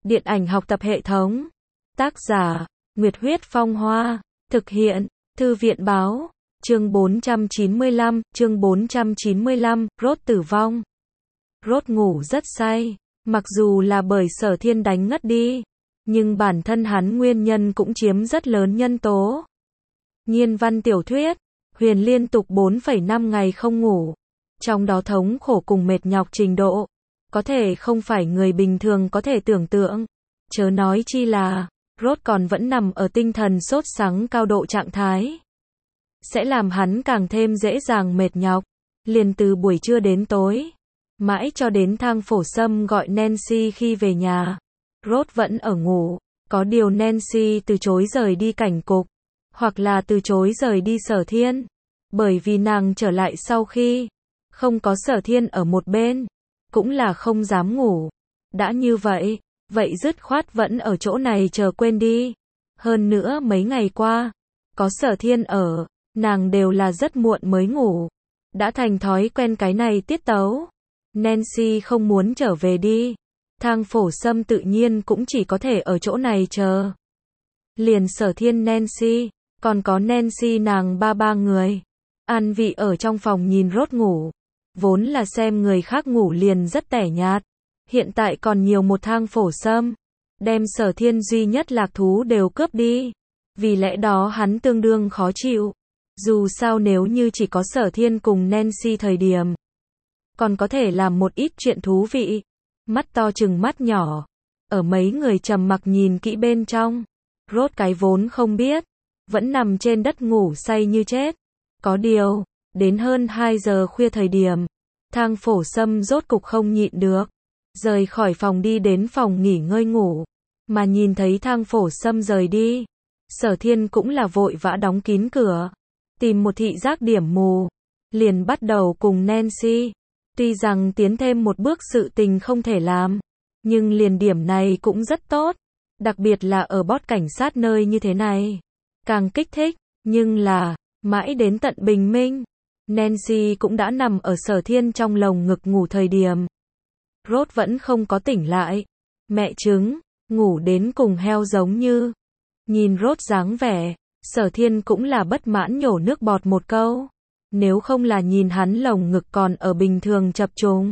Điện ảnh học tập hệ thống. Tác giả, Nguyệt Huyết Phong Hoa. Thực hiện, Thư viện báo. Chương 495, Rốt tử vong. Rốt ngủ rất say. Mặc dù là bởi Sở Thiên đánh ngất đi, nhưng bản thân hắn nguyên nhân cũng chiếm rất lớn nhân tố. Nhiên văn tiểu thuyết, Huyền liên tục 4,5 ngày không ngủ. Trong đó thống khổ cùng mệt nhọc trình độ, có thể không phải người bình thường có thể tưởng tượng. Chớ nói chi là, Rốt còn vẫn nằm ở tinh thần sốt sắng cao độ trạng thái. Sẽ làm hắn càng thêm dễ dàng mệt nhọc. Liền từ buổi trưa đến tối, mãi cho đến Thang Phổ Sâm gọi Nancy khi về nhà, Rốt vẫn ở ngủ. Có điều Nancy từ chối rời đi cảnh cục, hoặc là từ chối rời đi Sở Thiên, bởi vì nàng trở lại sau khi không có Sở Thiên ở một bên, cũng là không dám ngủ. Đã như vậy, vậy dứt khoát vẫn ở chỗ này chờ quên đi. Hơn nữa mấy ngày qua, có Sở Thiên ở, nàng đều là rất muộn mới ngủ. Đã thành thói quen cái này tiết tấu. Nancy không muốn trở về đi. Thang Phổ Sâm tự nhiên cũng chỉ có thể ở chỗ này chờ. Liền Sở Thiên Nancy, còn có Nancy nàng ba người. An vị ở trong phòng nhìn Rốt ngủ. Vốn là xem người khác ngủ liền rất tẻ nhạt. Hiện tại còn nhiều một Thang Phổ Sâm, đem Sở Thiên duy nhất lạc thú đều cướp đi. Vì lẽ đó hắn tương đương khó chịu. Dù sao nếu như chỉ có Sở Thiên cùng Nancy thời điểm, còn có thể làm một ít chuyện thú vị. Mắt to chừng mắt nhỏ, ở mấy người trầm mặc nhìn kỹ bên trong. Rốt cái vốn không biết, vẫn nằm trên đất ngủ say như chết. Có điều, đến hơn 2 giờ khuya thời điểm, Thang Phổ Sâm rốt cục không nhịn được, rời khỏi phòng đi đến phòng nghỉ ngơi ngủ. Mà nhìn thấy Thang Phổ Sâm rời đi, Sở Thiên cũng là vội vã đóng kín cửa, tìm một thị giác điểm mù, liền bắt đầu cùng Nancy. Tuy rằng tiến thêm một bước sự tình không thể làm, nhưng liền điểm này cũng rất tốt, đặc biệt là ở bót cảnh sát nơi như thế này, càng kích thích. Nhưng là, mãi đến tận bình minh, Nancy cũng đã nằm ở Sở Thiên trong lồng ngực ngủ thời điểm, Rốt vẫn không có tỉnh lại. Mẹ chứng, ngủ đến cùng heo giống như. Nhìn Rốt dáng vẻ, Sở Thiên cũng là bất mãn nhổ nước bọt một câu. Nếu không là nhìn hắn lồng ngực còn ở bình thường chập trùng,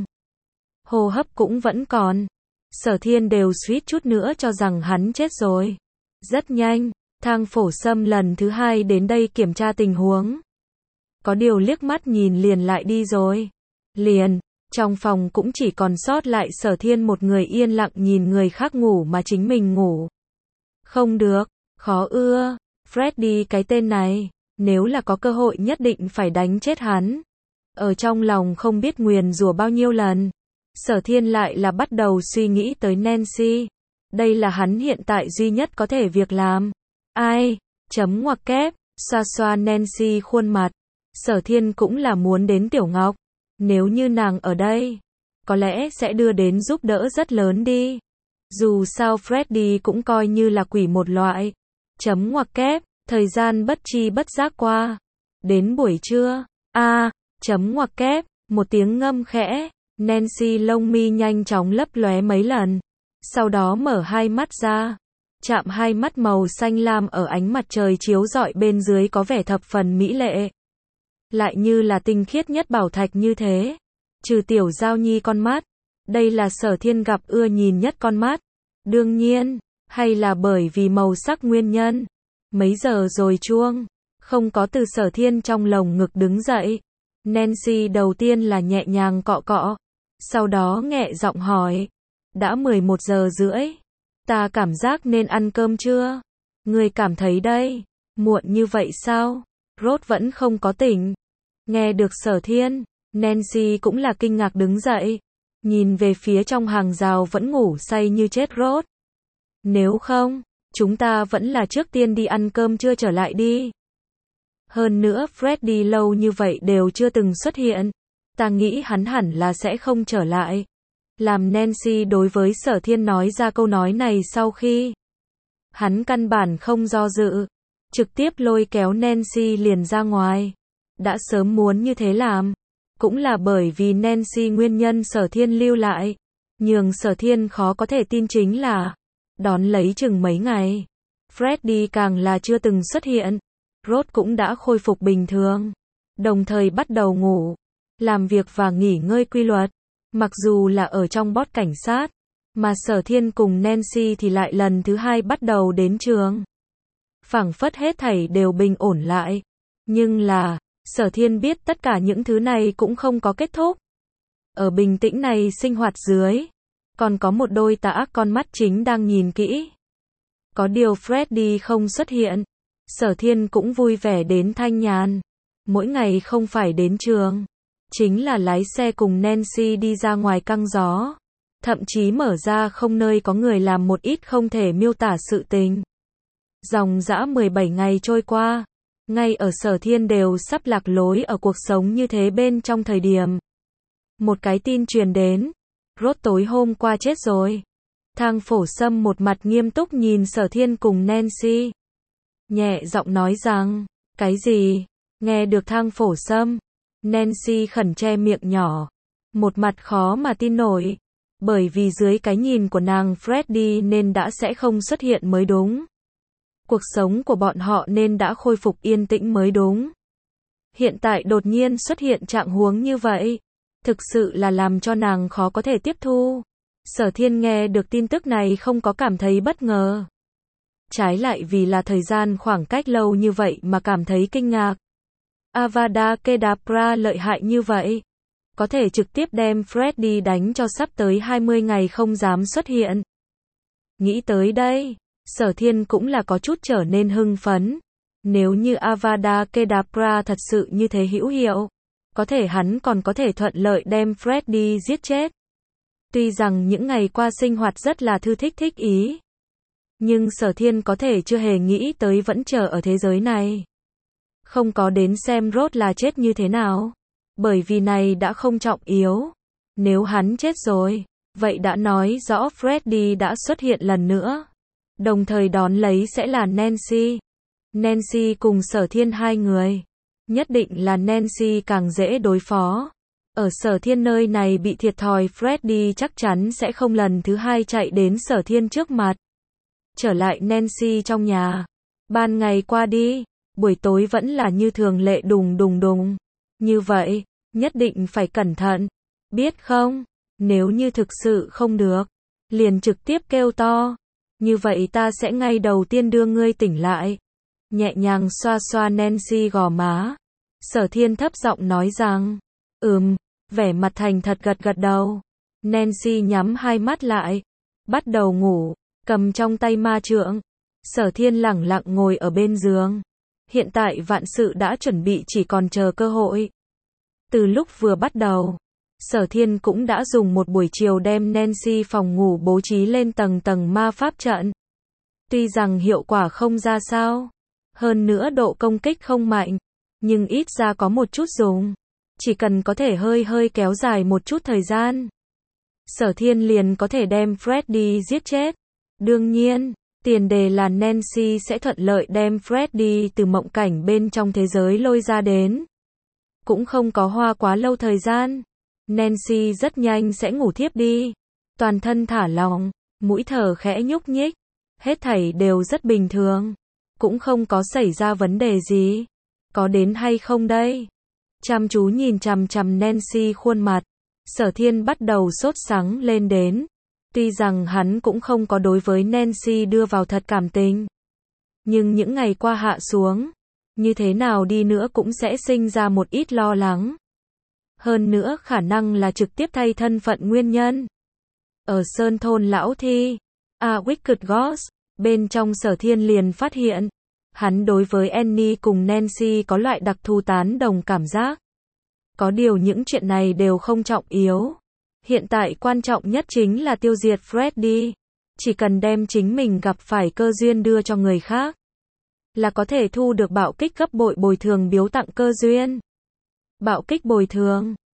hô hấp cũng vẫn còn, Sở Thiên đều suýt chút nữa cho rằng hắn chết rồi. Rất nhanh, Thang Phổ Sâm lần thứ 2 đến đây kiểm tra tình huống. Có điều liếc mắt nhìn liền lại đi rồi. Liền, trong phòng cũng chỉ còn sót lại Sở Thiên một người yên lặng nhìn người khác ngủ mà chính mình ngủ. Không được, khó ưa, Freddy cái tên này, nếu là có cơ hội nhất định phải đánh chết hắn. Ở trong lòng không biết nguyền rủa bao nhiêu lần, Sở Thiên lại là bắt đầu suy nghĩ tới Nancy. Đây là hắn hiện tại duy nhất có thể việc làm. Ai? Chấm ngoặc kép, xoa xoa Nancy khuôn mặt. Sở Thiên cũng là muốn đến Tiểu Ngọc. Nếu như nàng ở đây, có lẽ sẽ đưa đến giúp đỡ rất lớn đi. Dù sao Freddy cũng coi như là quỷ một loại. Chấm ngoặc kép, thời gian bất chi bất giác qua. Đến buổi trưa, chấm ngoặc kép, một tiếng ngâm khẽ. Nancy lông mi nhanh chóng lấp lóe mấy lần. Sau đó mở hai mắt ra. Chạm hai mắt màu xanh lam ở ánh mặt trời chiếu rọi bên dưới có vẻ thập phần mỹ lệ. Lại như là tinh khiết nhất bảo thạch như thế. Trừ Tiểu Giao Nhi con mắt, đây là Sở Thiên gặp ưa nhìn nhất con mắt. Đương nhiên, hay là bởi vì màu sắc nguyên nhân. Mấy giờ rồi chuông? Không có từ Sở Thiên trong lồng ngực đứng dậy. Nancy đầu tiên là nhẹ nhàng cọ cọ. Sau đó nhẹ giọng hỏi. Đã 11 giờ rưỡi. Ta cảm giác nên ăn cơm chưa? Người cảm thấy đây, muộn như vậy sao? Rốt vẫn không có tỉnh. Nghe được Sở Thiên, Nancy cũng là kinh ngạc đứng dậy. Nhìn về phía trong hàng rào vẫn ngủ say như chết Rốt. Nếu không, chúng ta vẫn là trước tiên đi ăn cơm trưa trở lại đi. Hơn nữa Freddy lâu như vậy đều chưa từng xuất hiện. Ta nghĩ hắn hẳn là sẽ không trở lại. Làm Nancy đối với Sở Thiên nói ra câu nói này sau khi hắn căn bản không do dự, trực tiếp lôi kéo Nancy liền ra ngoài. Đã sớm muốn như thế làm, cũng là bởi vì Nancy nguyên nhân Sở Thiên lưu lại. Nhưng Sở Thiên khó có thể tin chính là Đón lấy chừng mấy ngày, Freddie càng là chưa từng xuất hiện. Rose cũng đã khôi phục bình thường, đồng thời bắt đầu ngủ, làm việc và nghỉ ngơi quy luật. Mặc dù là ở trong boss cảnh sát, mà Sở Thiên cùng Nancy thì lại lần thứ hai bắt đầu đến trường. Phảng phất hết thảy đều bình ổn lại. Nhưng là, Sở Thiên biết tất cả những thứ này cũng không có kết thúc. Ở bình tĩnh này sinh hoạt dưới, còn có một đôi tà ác con mắt chính đang nhìn kỹ. Có điều Freddie không xuất hiện, Sở Thiên cũng vui vẻ đến thanh nhàn. Mỗi ngày không phải đến trường, chính là lái xe cùng Nancy đi ra ngoài căng gió. Thậm chí mở ra không nơi có người làm một ít không thể miêu tả sự tình. Dòng dã 17 ngày trôi qua, ngay ở Sở Thiên đều sắp lạc lối ở cuộc sống như thế bên trong thời điểm. Một cái tin truyền đến, Rốt tối hôm qua chết rồi. Thang Phổ Sâm một mặt nghiêm túc nhìn Sở Thiên cùng Nancy. Nhẹ giọng nói rằng, cái gì? Nghe được Thang Phổ Sâm, Nancy khẩn che miệng nhỏ, một mặt khó mà tin nổi. Bởi vì dưới cái nhìn của nàng Freddie nên đã sẽ không xuất hiện mới đúng. Cuộc sống của bọn họ nên đã khôi phục yên tĩnh mới đúng. Hiện tại đột nhiên xuất hiện trạng huống như vậy, thực sự là làm cho nàng khó có thể tiếp thu. Sở Thiên nghe được tin tức này không có cảm thấy bất ngờ. Trái lại vì là thời gian khoảng cách lâu như vậy mà cảm thấy kinh ngạc. Avada Kedavra lợi hại như vậy, có thể trực tiếp đem Freddie đánh cho sắp tới 20 ngày không dám xuất hiện. Nghĩ tới đây, Sở Thiên cũng là có chút trở nên hưng phấn. Nếu như Avada Kedavra thật sự như thế hữu hiệu, có thể hắn còn có thể thuận lợi đem Freddie giết chết. Tuy rằng những ngày qua sinh hoạt rất là thư thích ý, nhưng Sở Thiên có thể chưa hề nghĩ tới vẫn chờ ở thế giới này. Không có đến xem Rốt là chết như thế nào. Bởi vì này đã không trọng yếu. Nếu hắn chết rồi, vậy đã nói rõ Freddie đã xuất hiện lần nữa. Đồng thời đón lấy sẽ là Nancy. Nancy cùng Sở Thiên hai người. Nhất định là Nancy càng dễ đối phó. Ở Sở Thiên nơi này bị thiệt thòi Freddie chắc chắn sẽ không lần thứ hai chạy đến Sở Thiên trước mặt. Trở lại Nancy trong nhà. Ban ngày qua đi, buổi tối vẫn là như thường lệ đùng đùng đùng. Như vậy, nhất định phải cẩn thận. Biết không? Nếu như thực sự không được, liền trực tiếp kêu to. Như vậy ta sẽ ngay đầu tiên đưa ngươi tỉnh lại. Nhẹ nhàng xoa xoa Nancy gò má. Sở Thiên thấp giọng nói rằng, vẻ mặt thành thật gật gật đầu. Nancy nhắm hai mắt lại, bắt đầu ngủ, cầm trong tay ma trượng. Sở Thiên lẳng lặng ngồi ở bên giường. Hiện tại vạn sự đã chuẩn bị chỉ còn chờ cơ hội. Từ lúc vừa bắt đầu, Sở Thiên cũng đã dùng một buổi chiều đem Nancy phòng ngủ bố trí lên tầng tầng ma pháp trận. Tuy rằng hiệu quả không ra sao, hơn nữa độ công kích không mạnh, nhưng ít ra có một chút dùng. Chỉ cần có thể hơi kéo dài một chút thời gian, Sở Thiên liền có thể đem Freddie giết chết. Đương nhiên, tiền đề là Nancy sẽ thuận lợi đem Freddie từ mộng cảnh bên trong thế giới lôi ra đến. Cũng không có hoa quá lâu thời gian, Nancy rất nhanh sẽ ngủ thiếp đi. Toàn thân thả lỏng, mũi thở khẽ nhúc nhích, hết thảy đều rất bình thường, cũng không có xảy ra vấn đề gì. Có đến hay không đây? Chăm chú nhìn chằm chằm Nancy khuôn mặt, Sở Thiên bắt đầu sốt sắng lên đến. Tuy rằng hắn cũng không có đối với Nancy đưa vào thật cảm tình, nhưng những ngày qua hạ xuống, như thế nào đi nữa cũng sẽ sinh ra một ít lo lắng. Hơn nữa khả năng là trực tiếp thay thân phận nguyên nhân. Ở Sơn Thôn Lão Thi, A Wicked Ghost, bên trong Sở Thiên liền phát hiện, hắn đối với Annie cùng Nancy có loại đặc thù tán đồng cảm giác. Có điều những chuyện này đều không trọng yếu. Hiện tại quan trọng nhất chính là tiêu diệt Freddie. Chỉ cần đem chính mình gặp phải cơ duyên đưa cho người khác, là có thể thu được bạo kích gấp bội bồi thường biếu tặng cơ duyên. Bạo kích bồi thường.